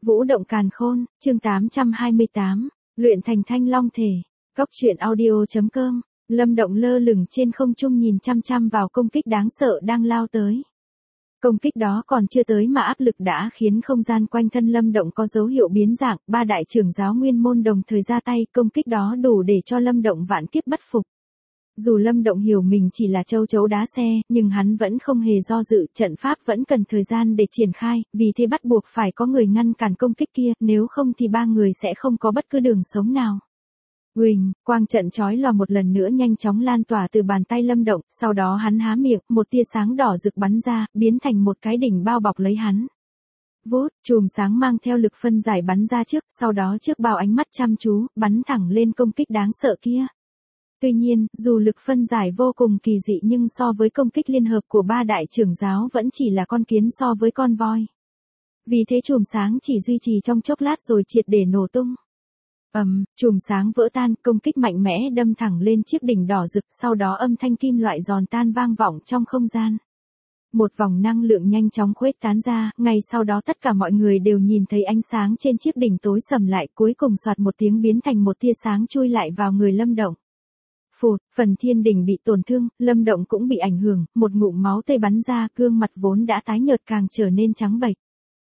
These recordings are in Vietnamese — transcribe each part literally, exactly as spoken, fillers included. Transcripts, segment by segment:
Vũ động càn khôn, chương tám trăm hai mươi tám, luyện thành thanh long thể. Cốc truyện audio.com, Lâm Động lơ lửng trên không trung nhìn chăm chăm vào công kích đáng sợ đang lao tới. Công kích đó còn chưa tới mà áp lực đã khiến không gian quanh thân Lâm Động có dấu hiệu biến dạng, ba đại trưởng giáo nguyên môn đồng thời ra tay, công kích đó đủ để cho Lâm Động vạn kiếp bất phục. Dù Lâm Động hiểu mình chỉ là châu chấu đá xe, nhưng hắn vẫn không hề do dự, trận pháp vẫn cần thời gian để triển khai, vì thế bắt buộc phải có người ngăn cản công kích kia, nếu không thì ba người sẽ không có bất cứ đường sống nào. Uỳnh, quang trận chói lòa một lần nữa nhanh chóng lan tỏa từ bàn tay Lâm Động, sau đó hắn há miệng, một tia sáng đỏ rực bắn ra, biến thành một cái đỉnh bao bọc lấy hắn. Vút, chùm sáng mang theo lực phân giải bắn ra trước, sau đó trước bao ánh mắt chăm chú, bắn thẳng lên công kích đáng sợ kia. Tuy nhiên, dù lực phân giải vô cùng kỳ dị nhưng so với công kích liên hợp của ba đại trưởng giáo vẫn chỉ là con kiến so với con voi. Vì thế chùm sáng chỉ duy trì trong chốc lát rồi triệt để nổ tung. Ầm, um, chùm sáng vỡ tan, công kích mạnh mẽ đâm thẳng lên chiếc đỉnh đỏ rực, sau đó âm thanh kim loại giòn tan vang vọng trong không gian. Một vòng năng lượng nhanh chóng khuếch tán ra, ngay sau đó tất cả mọi người đều nhìn thấy ánh sáng trên chiếc đỉnh tối sầm lại, cuối cùng soạt một tiếng biến thành một tia sáng chui lại vào người Lâm Động. Phụt, phần thiên đỉnh bị tổn thương, Lâm Động cũng bị ảnh hưởng, một ngụm máu tươi bắn ra, gương mặt vốn đã tái nhợt càng trở nên trắng bệch.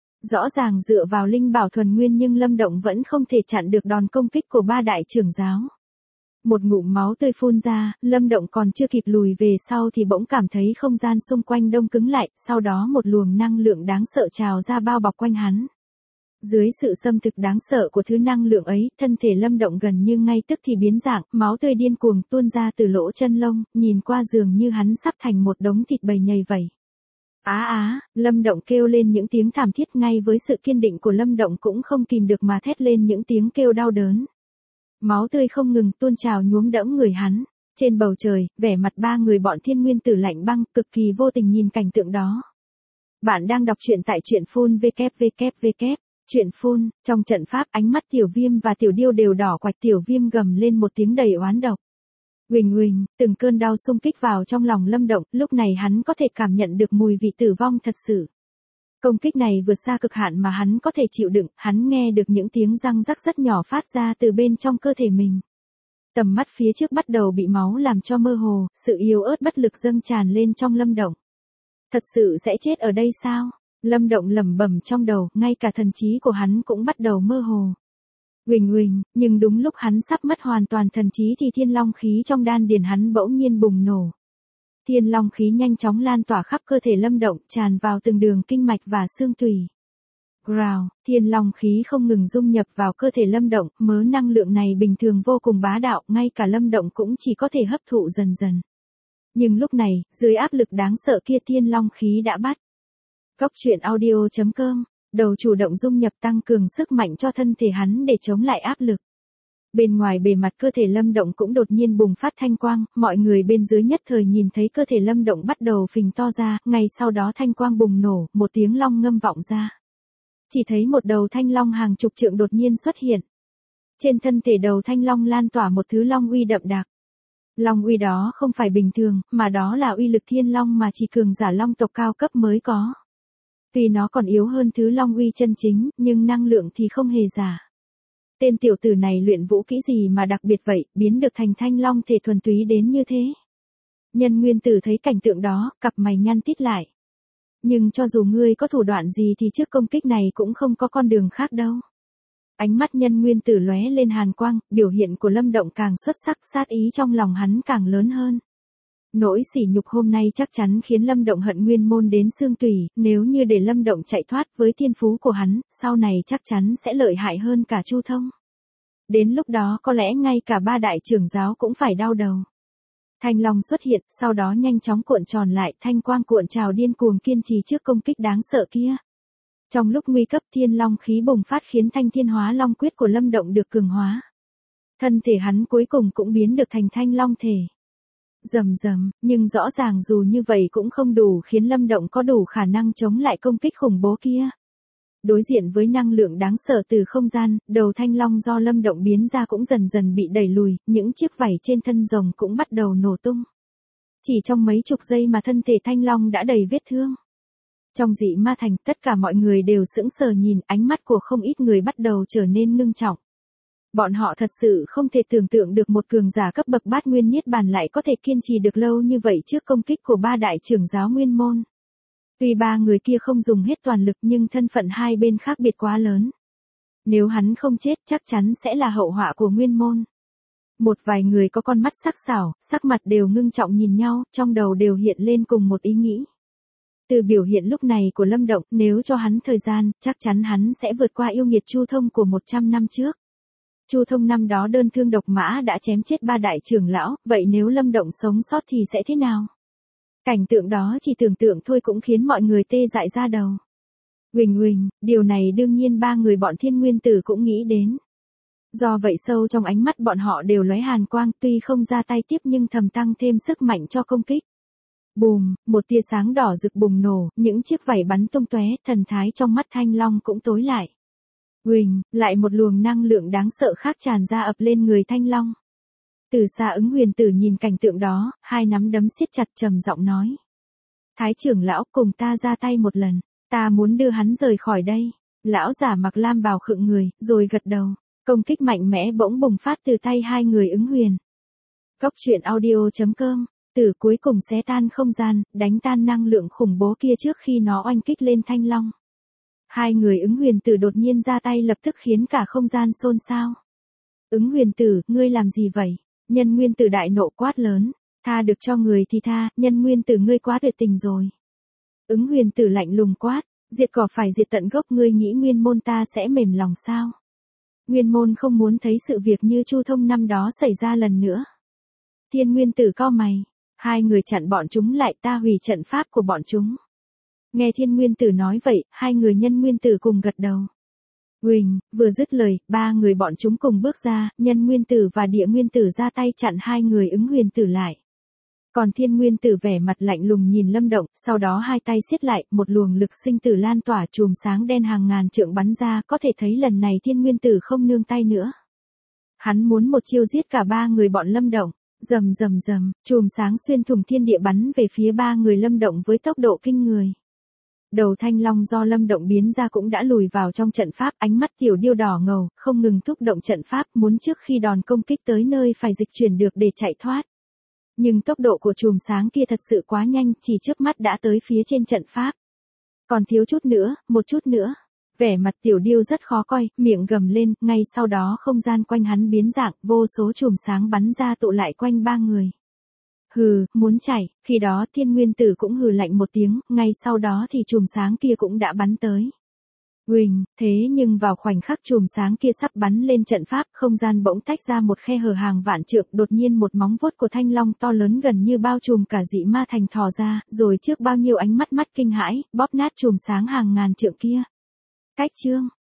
Rõ ràng dựa vào linh bảo thuần nguyên nhưng Lâm Động vẫn không thể chặn được đòn công kích của ba đại trưởng giáo. Một ngụm máu tươi phun ra, Lâm Động còn chưa kịp lùi về sau thì bỗng cảm thấy không gian xung quanh đông cứng lại, sau đó một luồng năng lượng đáng sợ trào ra bao bọc quanh hắn. Dưới sự xâm thực đáng sợ của thứ năng lượng ấy, thân thể Lâm Động gần như ngay tức thì biến dạng, máu tươi điên cuồng tuôn ra từ lỗ chân lông, nhìn qua dường như hắn sắp thành một đống thịt bầy nhầy vậy. Á á, Lâm Động kêu lên những tiếng thảm thiết, ngay với sự kiên định của Lâm Động cũng không kìm được mà thét lên những tiếng kêu đau đớn. Máu tươi không ngừng tuôn trào nhuốm đẫm người hắn. Trên bầu trời, vẻ mặt ba người bọn Thiên Nguyên Tử lạnh băng, cực kỳ vô tình nhìn cảnh tượng đó. Bạn đang đọc truyện tại truyện phun vê kép vê kép vê kép. Truyện phun, trong trận pháp ánh mắt Tiểu Viêm và Tiểu Điêu đều đỏ quạch, Tiểu Viêm gầm lên một tiếng đầy oán độc. Uỳnh uỳnh, từng cơn đau xung kích vào trong lòng Lâm Động, lúc này hắn có thể cảm nhận được mùi vị tử vong thật sự. Công kích này vượt xa cực hạn mà hắn có thể chịu đựng, hắn nghe được những tiếng răng rắc rất nhỏ phát ra từ bên trong cơ thể mình. Tầm mắt phía trước bắt đầu bị máu làm cho mơ hồ, sự yếu ớt bất lực dâng tràn lên trong Lâm Động. Thật sự sẽ chết ở đây sao? Lâm Động lẩm bẩm trong đầu, ngay cả thần trí của hắn cũng bắt đầu mơ hồ. Uỳnh uỳnh, nhưng đúng lúc hắn sắp mất hoàn toàn thần trí thì thiên long khí trong đan điền hắn bỗng nhiên bùng nổ. Thiên long khí nhanh chóng lan tỏa khắp cơ thể Lâm Động, tràn vào từng đường kinh mạch và xương tủy. Growl, thiên long khí không ngừng dung nhập vào cơ thể Lâm Động, mớ năng lượng này bình thường vô cùng bá đạo, ngay cả Lâm Động cũng chỉ có thể hấp thụ dần dần. Nhưng lúc này, dưới áp lực đáng sợ kia thiên long khí đã bắt. Cốc truyện audio.com, đầu chủ động dung nhập tăng cường sức mạnh cho thân thể hắn để chống lại áp lực. Bên ngoài bề mặt cơ thể Lâm Động cũng đột nhiên bùng phát thanh quang, mọi người bên dưới nhất thời nhìn thấy cơ thể Lâm Động bắt đầu phình to ra, ngay sau đó thanh quang bùng nổ, một tiếng long ngâm vọng ra. Chỉ thấy một đầu thanh long hàng chục trượng đột nhiên xuất hiện. Trên thân thể đầu thanh long lan tỏa một thứ long uy đậm đặc. Long uy đó không phải bình thường, mà đó là uy lực thiên long mà chỉ cường giả long tộc cao cấp mới có. Tuy nó còn yếu hơn thứ long uy chân chính, nhưng năng lượng thì không hề giả. Tên tiểu tử này luyện vũ kỹ gì mà đặc biệt vậy, biến được thành thanh long thể thuần túy đến như thế. Nhân Nguyên Tử thấy cảnh tượng đó, cặp mày nhăn tít lại. Nhưng cho dù ngươi có thủ đoạn gì thì trước công kích này cũng không có con đường khác đâu. Ánh mắt Nhân Nguyên Tử lóe lên hàn quang, biểu hiện của Lâm Động càng xuất sắc, sát ý trong lòng hắn càng lớn hơn. Nỗi sỉ nhục hôm nay chắc chắn khiến Lâm Động hận nguyên môn đến xương tủy, nếu như để Lâm Động chạy thoát với thiên phú của hắn, sau này chắc chắn sẽ lợi hại hơn cả Chu Thông. Đến lúc đó có lẽ ngay cả ba đại trưởng giáo cũng phải đau đầu. Thanh long xuất hiện, sau đó nhanh chóng cuộn tròn lại, thanh quang cuộn trào điên cuồng kiên trì trước công kích đáng sợ kia. Trong lúc nguy cấp thiên long khí bùng phát khiến thanh thiên hóa long quyết của Lâm Động được cường hóa. Thân thể hắn cuối cùng cũng biến được thành thanh long thể. Rầm rầm, nhưng rõ ràng dù như vậy cũng không đủ khiến Lâm Động có đủ khả năng chống lại công kích khủng bố kia. Đối diện với năng lượng đáng sợ từ không gian, đầu thanh long do Lâm Động biến ra cũng dần dần bị đẩy lùi, những chiếc vảy trên thân rồng cũng bắt đầu nổ tung. Chỉ trong mấy chục giây mà thân thể thanh long đã đầy vết thương. Trong dị ma thành, tất cả mọi người đều sững sờ nhìn, ánh mắt của không ít người bắt đầu trở nên ngưng trọng. Bọn họ thật sự không thể tưởng tượng được một cường giả cấp bậc bát nguyên niết bàn lại có thể kiên trì được lâu như vậy trước công kích của ba đại trưởng giáo nguyên môn. Tuy ba người kia không dùng hết toàn lực nhưng thân phận hai bên khác biệt quá lớn. Nếu hắn không chết chắc chắn sẽ là hậu họa của nguyên môn. Một vài người có con mắt sắc sảo, sắc mặt đều ngưng trọng nhìn nhau, trong đầu đều hiện lên cùng một ý nghĩ. Từ biểu hiện lúc này của Lâm Động, nếu cho hắn thời gian, chắc chắn hắn sẽ vượt qua yêu nghiệt Chu Thông của một trăm năm trước. Chu Thông năm đó đơn thương độc mã đã chém chết ba đại trưởng lão, vậy nếu Lâm Động sống sót thì sẽ thế nào? Cảnh tượng đó chỉ tưởng tượng thôi cũng khiến mọi người tê dại ra đầu. Huỳnh huỳnh, điều này đương nhiên ba người bọn Thiên Nguyên Tử cũng nghĩ đến. Do vậy sâu trong ánh mắt bọn họ đều lóe hàn quang, tuy không ra tay tiếp nhưng thầm tăng thêm sức mạnh cho công kích. Bùm, một tia sáng đỏ rực bùng nổ, những chiếc vảy bắn tung tóe, thần thái trong mắt Thanh Long cũng tối lại. Huỳnh, lại một luồng năng lượng đáng sợ khác tràn ra ập lên người Thanh Long. Từ xa Ứng Huyền Tử nhìn cảnh tượng đó, hai nắm đấm siết chặt trầm giọng nói. Thái trưởng lão cùng ta ra tay một lần, ta muốn đưa hắn rời khỏi đây. Lão giả mặc lam bào khựng người, rồi gật đầu. Công kích mạnh mẽ bỗng bùng phát từ tay hai người Ứng Huyền. Cốc truyện audio chấm com, Tử cuối cùng xé tan không gian, đánh tan năng lượng khủng bố kia trước khi nó oanh kích lên Thanh Long. Hai người Ứng Huyền Tử đột nhiên ra tay lập tức khiến cả không gian xôn xao. Ứng Huyền Tử, ngươi làm gì vậy? Nhân Nguyên Tử đại nộ quát lớn, tha được cho người thì tha, Nhân Nguyên Tử ngươi quá tuyệt tình rồi. Ứng Huyền Tử lạnh lùng quát, diệt cỏ phải diệt tận gốc, ngươi nghĩ Nguyên môn ta sẽ mềm lòng sao? Nguyên môn không muốn thấy sự việc như Chu Thông năm đó xảy ra lần nữa. Thiên Nguyên Tử cau mày, hai người chặn bọn chúng lại, ta hủy trận pháp của bọn chúng. Nghe Thiên Nguyên Tử nói vậy, hai người Nhân Nguyên Tử cùng gật đầu. Huỳnh, vừa dứt lời, ba người bọn chúng cùng bước ra, Nhân Nguyên Tử và Địa Nguyên Tử ra tay chặn hai người Ứng Huyền Tử lại. Còn Thiên Nguyên Tử vẻ mặt lạnh lùng nhìn Lâm Động, sau đó hai tay siết lại, một luồng lực sinh tử lan tỏa chùm sáng đen hàng ngàn trượng bắn ra, có thể thấy lần này Thiên Nguyên Tử không nương tay nữa. Hắn muốn một chiêu giết cả ba người bọn Lâm Động, rầm rầm rầm, chùm sáng xuyên thủng thiên địa bắn về phía ba người Lâm Động với tốc độ kinh người. Đầu Thanh Long do Lâm Động biến ra cũng đã lùi vào trong trận pháp, ánh mắt tiểu điêu đỏ ngầu, không ngừng thúc động trận pháp, muốn trước khi đòn công kích tới nơi phải dịch chuyển được để chạy thoát. Nhưng tốc độ của chùm sáng kia thật sự quá nhanh, chỉ chớp mắt đã tới phía trên trận pháp. Còn thiếu chút nữa, một chút nữa. Vẻ mặt tiểu điêu rất khó coi, miệng gầm lên, ngay sau đó không gian quanh hắn biến dạng, vô số chùm sáng bắn ra tụ lại quanh ba người. Hừ, muốn chạy, khi đó Thiên Nguyên Tử cũng hừ lạnh một tiếng, ngay sau đó thì chùm sáng kia cũng đã bắn tới. Huỳnh, thế nhưng vào khoảnh khắc chùm sáng kia sắp bắn lên trận pháp, không gian bỗng tách ra một khe hở hàng vạn trượng, đột nhiên một móng vuốt của Thanh Long to lớn gần như bao trùm cả dị ma thành thò ra, rồi trước bao nhiêu ánh mắt mắt kinh hãi, bóp nát chùm sáng hàng ngàn trượng kia. Cách chương